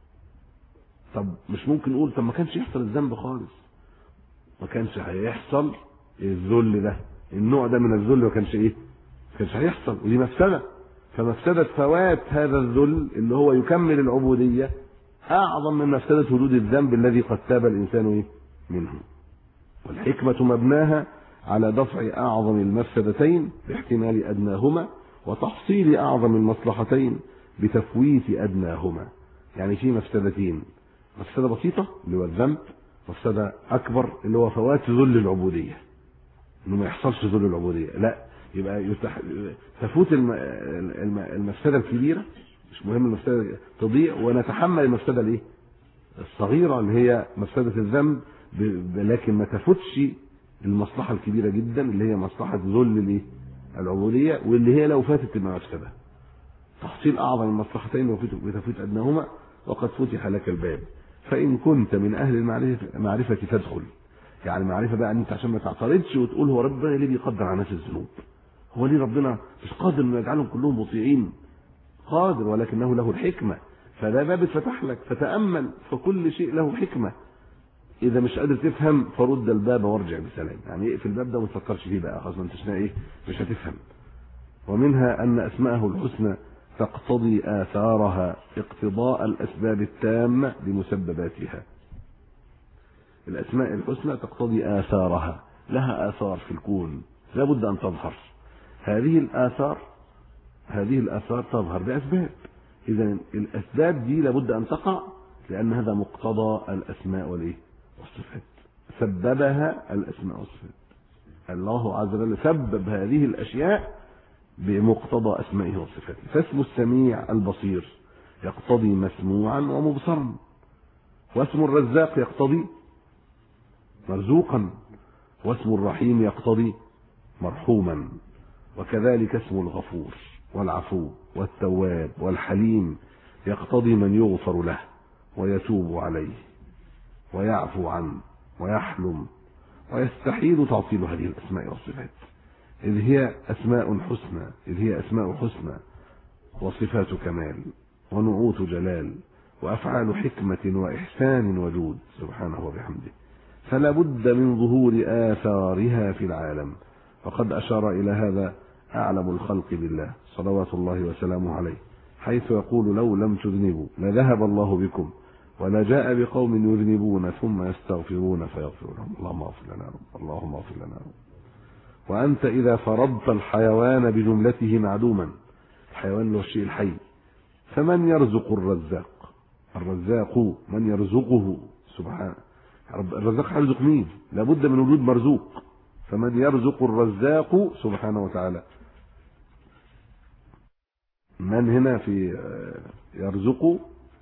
طب مش ممكن نقول طب ما كانش يحصل الذنب خالص، ما كانش هيحصل الذل ده، النوع ده من الذل ما كانش هيحصل، ودي مفسدة. فمفسدة فوات هذا الذل اللي هو يكمل العبودية أعظم من مفسدة وجود الذنب الذي قد تاب الإنسان منه. والحكمة مبناها على دفع أعظم المفسدتين باحتمال أدناهما، وتحصيل أعظم المصلحتين بتفويت أدناهما. يعني في مفسدتين، مفسدة بسيطة اللي هو الذنب، مفسدة أكبر اللي هو فوات ذل العبودية، إنه ما يحصلش ذل العبودية، لا يبقى تفوت المفسدة الكبيرة، مش مهم المفسدة تضيع، ونتحمل المفسدة الصغيرة اللي هي مفسدة الذنب، لكن ما تفوتش المصلحة الكبيرة جدا اللي هي مصلحة ذل العبودية، واللي هي لو فاتت المفسدة تحصيل أعظم المصلحتين بتفويت أدناهما، وقد فتح لك الباب. فإن كنت من أهل المعرفة تدخل، يعني معرفة بقى أن أنت عشان ما تعترضش وتقول هو ربنا ليه بيقدر على ناس الذنوب، هو ليه ربنا مش قادر انه يجعلهم كلهم مطيعين؟ قادر، ولكنه له الحكمة. فده باب اتفتح لك، فتأمل، فكل شيء له حكمة. إذا مش قادر تفهم فرد الباب وارجع بسلام، يعني اقفل الباب ده وما تفكرش فيه بقى، خلاص ما انتش مش هتفهم. ومنها أن أسماءه الحسنى تقتضي آثارها اقتضاء الأسباب التامة لمسبباتها. الأسماء الحسنى تقتضي آثارها، لها آثار في الكون لا بد أن تظهر. هذه الآثار تظهر بأسباب، إذا الأسباب دي لابد أن تقع، لأن هذا مقتضى الأسماء والصفات، سببها الأسماء والصفات. الله عز وجل سبب هذه الأشياء بمقتضى أسمائه وصفاته. فاسم السميع البصير يقتضي مسموعا ومبصرا، واسم الرزاق يقتضي مرزوقا، واسم الرحيم يقتضي مرحوما، وكذلك اسم الغفور والعفو والتواب والحليم يقتضي من يغفر له ويتوب عليه ويعفو عنه ويحلم، ويستحيل تعطيل هذه الأسماء والصفات، إذ هي أسماء حسنى وصفات كمال ونعوت جلال وأفعال حكمة وإحسان وجود سبحانه وبحمده، فلا بد من ظهور آثارها في العالم. وقد أشار إلى هذا أعلم الخلق بالله صلوات الله وسلامه عليه، حيث يقول: لو لم تذنبوا لذهب الله بكم، ولا جاء بقوم يذنبون ثم يستغفرون فيغفر لهم. اللهم اغفر لنا رب، اللهم اغفر لنا رب. وأنت إذا فرضت الحيوان بجملته معدوما، الحيوان له الشيء الحي، فمن يرزق الرزاق؟ الرزاق من يرزقه سبحانه. الرزاق يرزق مين؟ لابد من وجود مرزوق، فمن يرزق الرزاق سبحانه وتعالى. من هنا في يرزق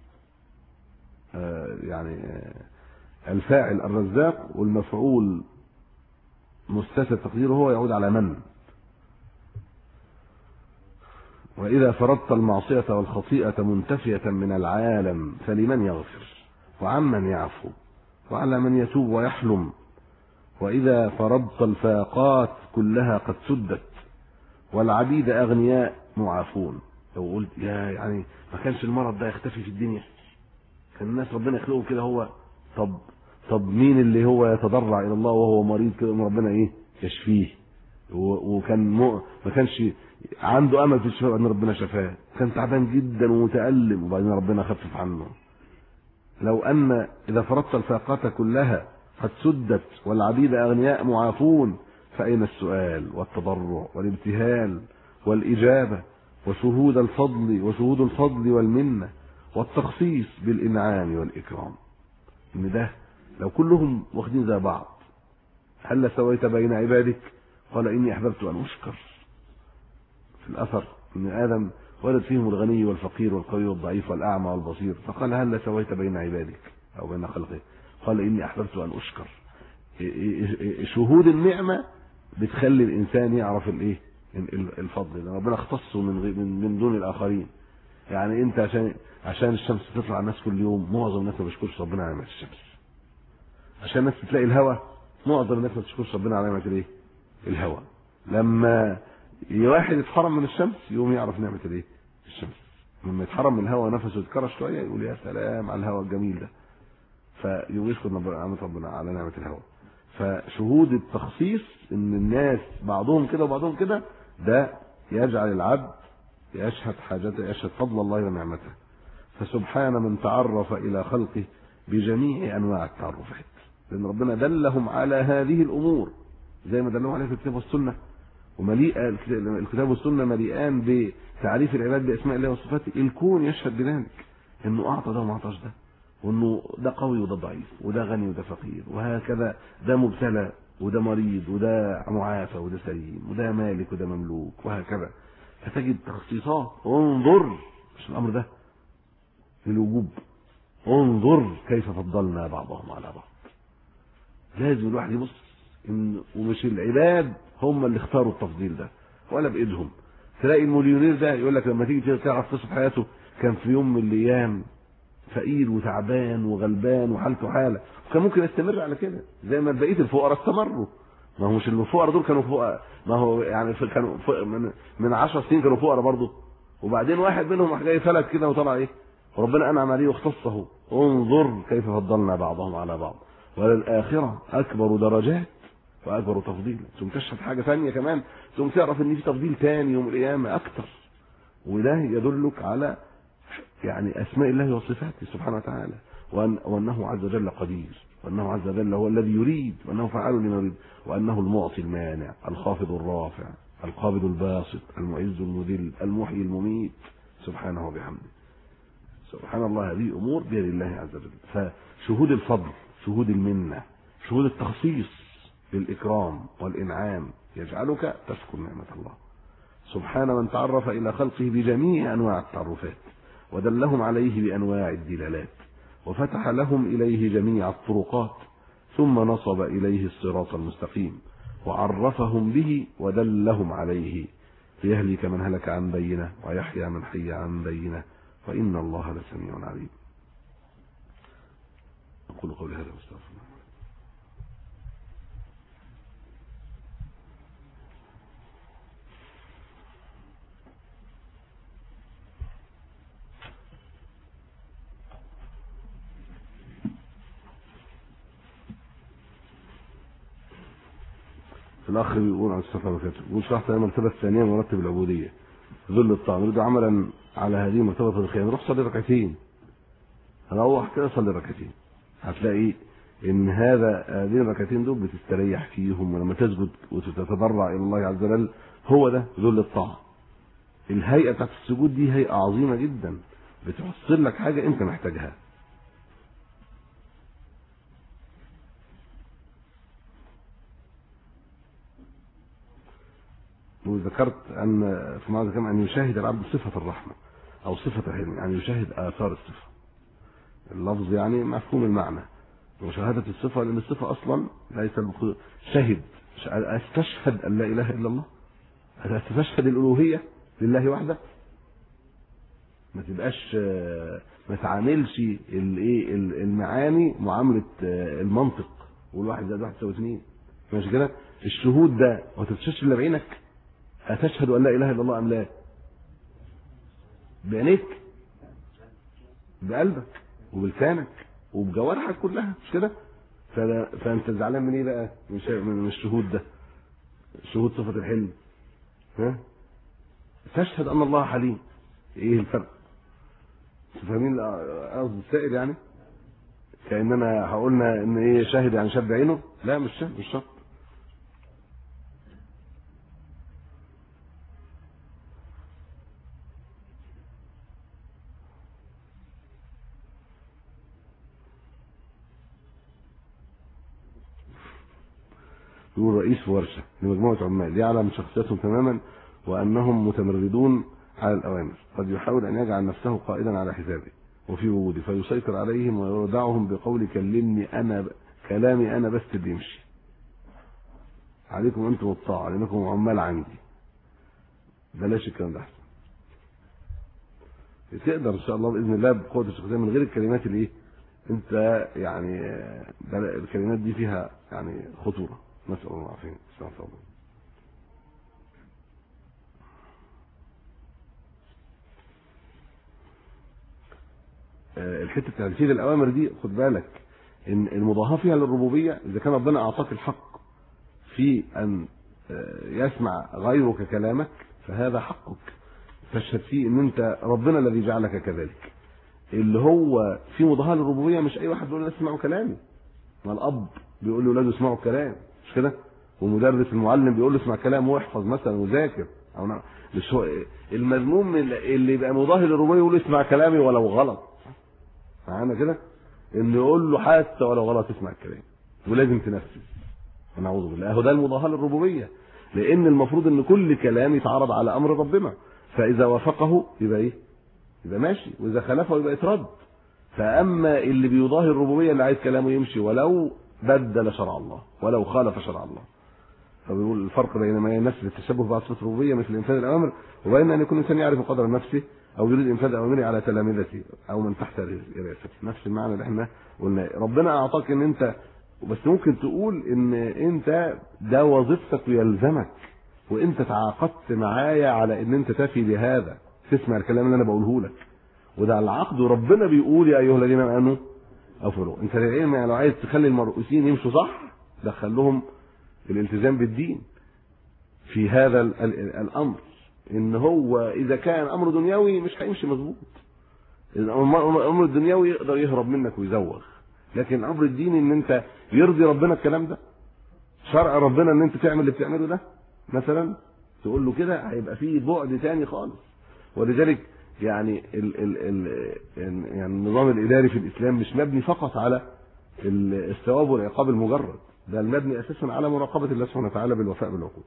يعني الفاعل الرزاق، والمفعول مستتر تقديره هو يعود على من. وإذا فرضت المعصية والخطيئة منتفية من العالم فلمن يغفر وعمن يعفو وعلى من يتوب ويحلم. وإذا فرضت الفاقات كلها قد سدت والعبيد أغنياء معافون. لو قلت يعني ما كانش المرض ده يختفي في الدنيا، كان الناس ربنا يخلقه كده هو. طب مين اللي هو يتضرع إلى الله وهو مريض كده ربنا يشفيه؟ وكان ما كانش عنده امل في الشفاء ان ربنا شفاه، كان تعبان جدا ومتألم وبعدين ربنا خفف عنه. لو ان اذا فرضت الفاقات كلها قد سدت والعبيد اغنياء معافون فاين السؤال والتضرع والابتهال والاجابه وشهود الفضل والمنه والتخصيص بالانعام والاكرام؟ ان ده لو كلهم واخدين زي بعض، هل سويت بين عبادك؟ قال إني أحببت أن أشكر. في الأثر أن آدم ولد فيهم الغني والفقير والقوي والضعيف والأعمى والبصير، فقال هل سويت بين عبادك أو بين خلقه؟ قال إني أحببت أن أشكر. شهود النعمة بتخلي الإنسان يعرف الفضل، لأن ربنا اختصه من دون الآخرين. يعني أنت عشان الشمس تطلع الناس كل يوم، معظم الناس ما بيشكرش ربنا على نعمة الشمس. عشان الناس تلاقي الهواء، معظم الناس ما بتشكرش ربنا على نعمة الهواء. لما واحد يتحرم من الشمس يقوم يعرف نعمة الشمس. لما يتحرم من الهواء نفسه يتكرش شوية يقول يا سلام على الهواء الجميل ده، فيقوم يشكر نعمة ربنا على نعمة الهواء. فشهود التخصيص ان الناس بعضهم كده وبعضهم كده، ده يجعل العبد يشهد حاجته، يشهد فضل الله ونعمته. فسبحان من تعرف الى خلقه بجميع انواع التعرفات، لان ربنا دلهم على هذه الامور زي ما دلهم عليها في الكتاب والسنه. ومليء الكتاب والسنه مليئان بتعريف العباد باسماء الله وصفاته. الكون يشهد بذلك، انه اعطى ده وما اعطاش ده، وانه ده قوي وده ضعيف، وده غني وده فقير، وهكذا ده مبتلى وده مريض، وده معافى وده سليم، وده مالك وده مملوك، وهكذا. فتجد تخصيصات. انظر، مش الامر ده للوجوب، انظر كيف فضلنا بعضهم على بعض. لازم الواحد يبص ومش العباد هم اللي اختاروا التفضيل ده ولا بايدهم. تلاقي المليونير ده يقول لك لما تيجي تعرف قصه حياته، كان في يوم من الايام فقير وتعبان وغلبان وحالته حاله، وكان ممكن يستمر على كده زي ما بقيه الفقراء استمروا. ما هو مش الفقراء دول كانوا فقراء، ما هو يعني كانوا من 10 سنين كانوا فقراء برضه، وبعدين واحد منهم راح جاي فلت كده وطلع وربنا انعم عليه واختصه. انظر كيف فضلنا بعضهم على بعض، وللآخرة أكبر درجات وأكبر تفضيل. ثم تشهد حاجة ثانية كمان، ثم تعرف إن في تفضيل ثاني يوم القيامة أكثر، وده يدلك على يعني أسماء الله وصفاته سبحانه وتعالى، وأنه عز وجل قدير، وأنه عز وجل هو الذي يريد، وأنه فعال لما يريد، وأنه المعطي المانع، الخافض الرافع، القابض الباسط، المعز المذل، المحيي المميت، سبحانه وبحمده. سبحان الله، هذه أمور بيد الله عز وجل. فشهود الفضل، شهود المنة، شهود التخصيص بالإكرام والإنعام يجعلك تشكر نعمة الله. سبحان من تعرف إلى خلقه بجميع أنواع التعرفات ودلهم عليه بأنواع الدلالات، وفتح لهم إليه جميع الطرقات، ثم نصب إليه الصراط المستقيم وعرفهم به ودلهم عليه، ليهلك من هلك عن بينه ويحيى من حي عن بينه، وإن الله لسميع عليم. أقول قولي هذا واستغفر الله. الأخ بيقول عن الصفة وكاته، بيقول شرحت المرتبة الثانية مرتب العبودية ذل الطعام، يريد عملا على هذه المرتبة الخير. روح صلي ركعتين، روح كده صلي ركعتين، هتلاقي ان هذه الركعتين دول بتستريح فيهم، ولما تسجد وتتضرع الى الله عز وجل هو ده ذل الطاعة. الهيئة بتاعت السجود دي هيئة عظيمة جدا، بتحصل لك حاجة انت محتاجها. وذكرت ان في معنى كمان ان يشاهد العبد صفة الرحمة او صفة الحلم، يعني يشاهد آثار الصفة. اللفظ يعني مفهوم المعنى، مشاهدة الصفة، لأن الصفة أصلا ليس شهد، استشهد أن لا إله إلا الله، استشهد الألوهية لله وحده، ما تبقاش ما تعاملش الايه المعاني معامله المنطق، والواحد زائد واحد يساوي اثنين. ماشي كده؟ الشهود ده ما تشهدش الا بعينك. أتشهد أن لا إله إلا الله أم لا؟ بعينيك، بقلبك وبلسانك وبجوارحك كلها، مش كده؟ فأنت زعلان من إيه بقى؟ من الشهود ده، شهود صفة الحلم. ها؟ تشهد أن الله حليم. إيه الفرق؟ فاهمين قصد السائل يعني؟ كأننا هقولنا إن إيه شاهد يعني شاب عينه؟ لا مش شاهد، مش شرط. يقول رئيس ورشة لمجموعة عمال يعلم شخصيتهم تماما وأنهم متمردون على الأوامر، قد يحاول أن يجعل نفسه قائدا على حسابه وفي وجوده، فيسيطر عليهم ويودعهم بقول كلمني أنا، كلامي أنا بس اللي يمشي، عليكم أنتم الطاعة لأنكم عمال عندي. بلاش الكلام ده أحسن. تقدر إن شاء الله بإذن الله بقوة الشخصية من غير الكلمات اللي إيه أنت يعني الكلمات دي فيها يعني خطورة. نسأل الله العافية. استغفر الله. الحته بتاعت تنفيذ الاوامر دي خد بالك ان المضاهاه فيها للربوبيه. اذا كان ربنا اعطاك الحق في ان يسمع غيرك كلامك فهذا حقك، تشهد فيه ان انت ربنا الذي جعلك كذلك. اللي هو في مضاهاه للربوبيه مش اي واحد بيقول لنا اسمعوا كلامي. ما الاب بيقول لاولاده اسمعوا الكلام، مش كده؟ والمدرس المعلم بيقول له اسمع كلام واحفظ مثلا وذاكر او مش هو المذموم اللي يبقى مضاهي للربوبيه يقول اسمع كلامي ولو غلط. معانا كده؟ اللي يقول له حتى ولو غلط اسمع الكلام ولازم تنفذ. نعوذ بالله. اهو ده المضاهاه للربوبيه، لان المفروض ان كل كلام يتعرض على امر ربنا، فاذا وافقه يبقى ايه؟ يبقى ماشي، واذا خالفه يبقى يترد. فاما اللي بيضاهي الربوبيه اللي عايز كلامه يمشي ولو بدل شرع الله ولو خالف شرع الله. فبيقول الفرق بين ما ينفذ التشبه بصفه الربوبيه مثل انفاذ الاوامر وبين ان يكون الانسان يعرف قدر نفسه او يريد انفاذ اوامره على تلامذته او من تحت رئاسته. نفس المعنى اللي احنا قلنا. ربنا اعطاك ان انت بس ممكن تقول ان انت ده وظيفتك ويلزمك وانت تعاقدت معايا على ان انت تفي بهذا، تسمع الكلام اللي انا بقوله لك، وده العقد. وربنا بيقول يا ايها الذين امنوا اوفوا. انت للعلم يعني لو عايز تخلي المرؤوسين يمشوا صح دخلهم الالتزام بالدين في هذا الامر. ان هو اذا كان امر دنيوي مش هيمشي مظبوط. الامر الدنيوي يقدر يهرب منك ويزوغ، لكن الامر الديني ان انت يرضي ربنا الكلام ده، شرع ربنا ان انت تعمل اللي بتعمله ده مثلا، تقول له كده هيبقى فيه بعد تاني خالص. ولذلك يعني يعني النظام الاداري في الاسلام مش مبني فقط على الثواب والعقاب المجرد، ده المبني اساسا على مراقبه الله سبحانه وتعالى بالوفاء بالعقود.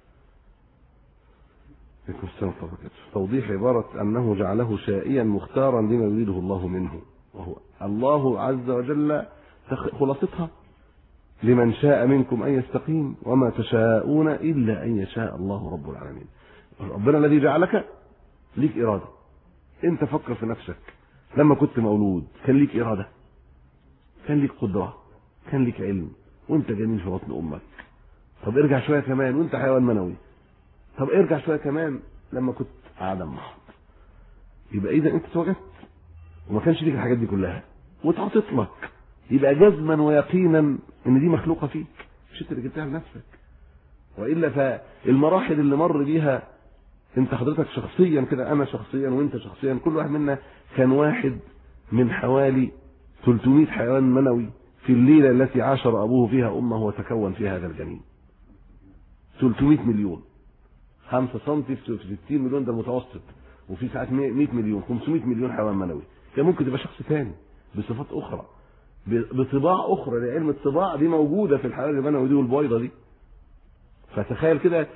توضيح عبارة أنه جعله شائيا مختارا لما يريده الله منه، وهو الله عز وجل خلاصتها لمن شاء منكم أن يستقيم وما تشاءون إلا أن يشاء الله رب العالمين. ربنا الذي جعلك ليك إرادة. أنت فكر في نفسك لما كنت مولود كان ليك إرادة، كان ليك قدرة، كان ليك علم وأنت جميل في بطن أمك. طب ارجع شوية كمان وأنت حيوان منوي. طب ارجع شويه كمان لما كنت آدم محض. يبقى اذا انت اتوجدت وما كانش ليك الحاجات دي كلها واتعطت لك، يبقى جزما ويقينا ان دي مخلوقه فيك، مش انت اللي جبتها لنفسك. والا فالمراحل اللي مر بيها انت حضرتك شخصيا كده، انا شخصيا وانت شخصيا، كل واحد منا كان واحد من حوالي 300 حيوان منوي في الليله التي عاشر ابوه فيها امه وتكون فيها هذا الجنين. 300 مليون، 5 سم في 60 مليون ده المتوسط، وفي ساعات 100 مليون، 500 مليون حيوان منوي. كان ممكن تبقى شخص ثاني بصفات اخرى بطباع اخرى، لعلم الطباع دي موجوده في الحيوان المنوي دي والبويضه دي. فتخيل كده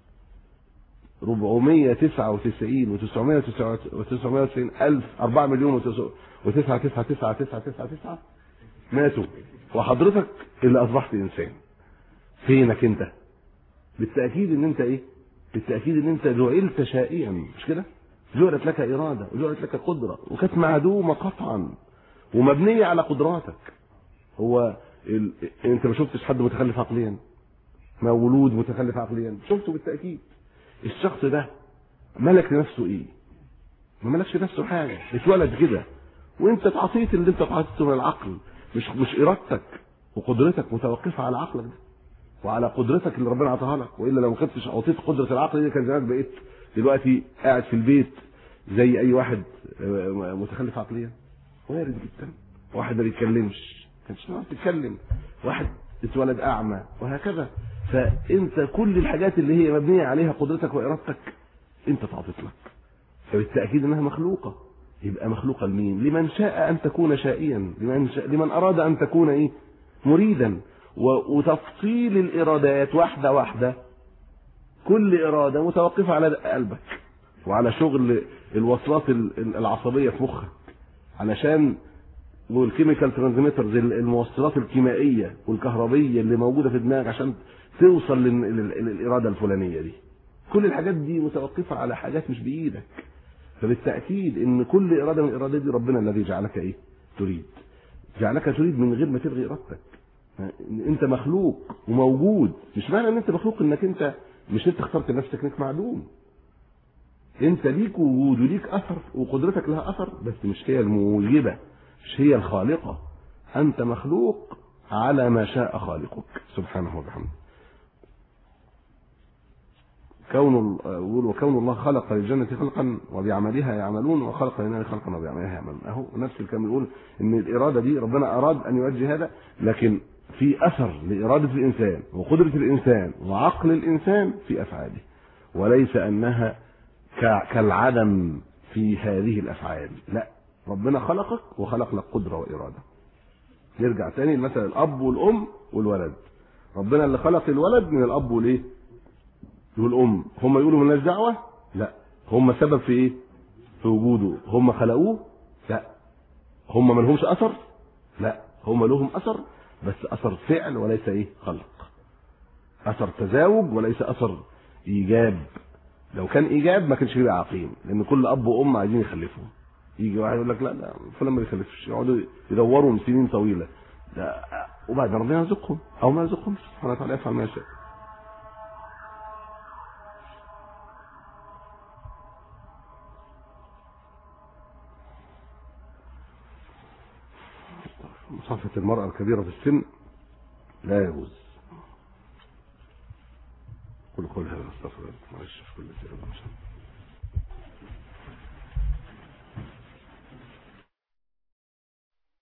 499 و999 الف 4 مليون و99999 ماتوا، وحضرتك اللي اصبحت انسان. فينك انت؟ بالتاكيد ان انت ايه؟ بالتاكيد ان انت جعلت شائعا، مش كده؟ جعلت لك إرادة وجعلت لك قدرة، وكانت معدومة قطعا ومبنية على قدراتك. هو انت ما شفتش حد متخلف عقليا، مولود متخلف عقليا؟ شفته بالتأكيد. الشخص ده ملك لنفسه ايه؟ ما ملكش نفسه حاجة، اتولد كده وانت اتعطيت اللي انت اتعطيته من العقل. مش ارادتك وقدرتك متوقفة على عقلك ده وعلى قدرتك اللي ربنا عطاها لك، والا لو ما كنتش اعطيت قدرة العقل دي كان زمانك بقيت دلوقتي قاعد في البيت زي اي واحد متخلف عقليا. وارد جدا. واحد ما بيتكلمش، كانش نعرف تتكلم، واحد اتولد اعمى، وهكذا. فانت كل الحاجات اللي هي مبنيه عليها قدرتك وارادتك انت تعطيت لك، فبالتاكيد انها مخلوقه. يبقى مخلوقه لمين؟ لمن شاء ان تكون شائيا، لمن اراد ان تكون ايه؟ مريدا. وتفصيل الارادات واحده واحده، كل اراده متوقفه على قلبك وعلى شغل الوصلات العصبيه في مخك، علشان والكيميكال ترانسميترز، الموصلات الكيميائيه والكهربيه اللي موجوده في دماغك عشان توصل للاراده الفلانيه دي. كل الحاجات دي متوقفه على حاجات مش بايدك. فبالتاكيد ان كل اراده من الارادات دي ربنا الذي جعلك ايه؟ تريد. جعلك تريد من غير ما تلغي ارادتك. انت مخلوق وموجود. مش معنى ان انت مخلوق انك انت مش انت اخترت نفسك انك معدوم. انت ليك وجود وليك اثر وقدرتك لها اثر، بس مش هي الموجبه، مش هي الخالقه. انت مخلوق على ما شاء خالقك سبحانه وبحمده. وكون الله خلق للجنة خلقا وبعملها يعملون، وخلق للنار خلقا وبعملها يعملون. اهو نفس الكلام يقول ان الاراده دي ربنا اراد ان يوجه هذا، لكن في اثر لاراده الانسان وقدره الانسان وعقل الانسان في افعاله، وليس انها كالعدم في هذه الافعال. لا، ربنا خلقك وخلق لك قدره واراده. نرجع تاني لمثل الاب والام والولد. ربنا اللي خلق الولد من الاب والايه؟ والام. هم يقولوا مالناش دعوه؟ لا، هم سبب في ايه؟ في وجوده. هم خلقوه؟ لا. هم ما لهمش اثر؟ لا، هم لهم اثر، بس اثر فعل وليس ايه؟ خلق. اثر تزاوج وليس اثر ايجاب. لو كان ايجاب ما كانش يبقى عقيم، لان كل اب وام عايزين يخلفوا. يجي واحد يقول لك لا فلان ما بيخلفش، يقعدوا يدوروا من سنين طويله، لا، وبعد ربنا يرزقهم او ما يرزقهمش سبحانه وتعالى، يفعل ما يشاء. مصافحة المرأة الكبيرة في السن لا يجوز. قل هذا استغفر الله، معلش في كل شيء.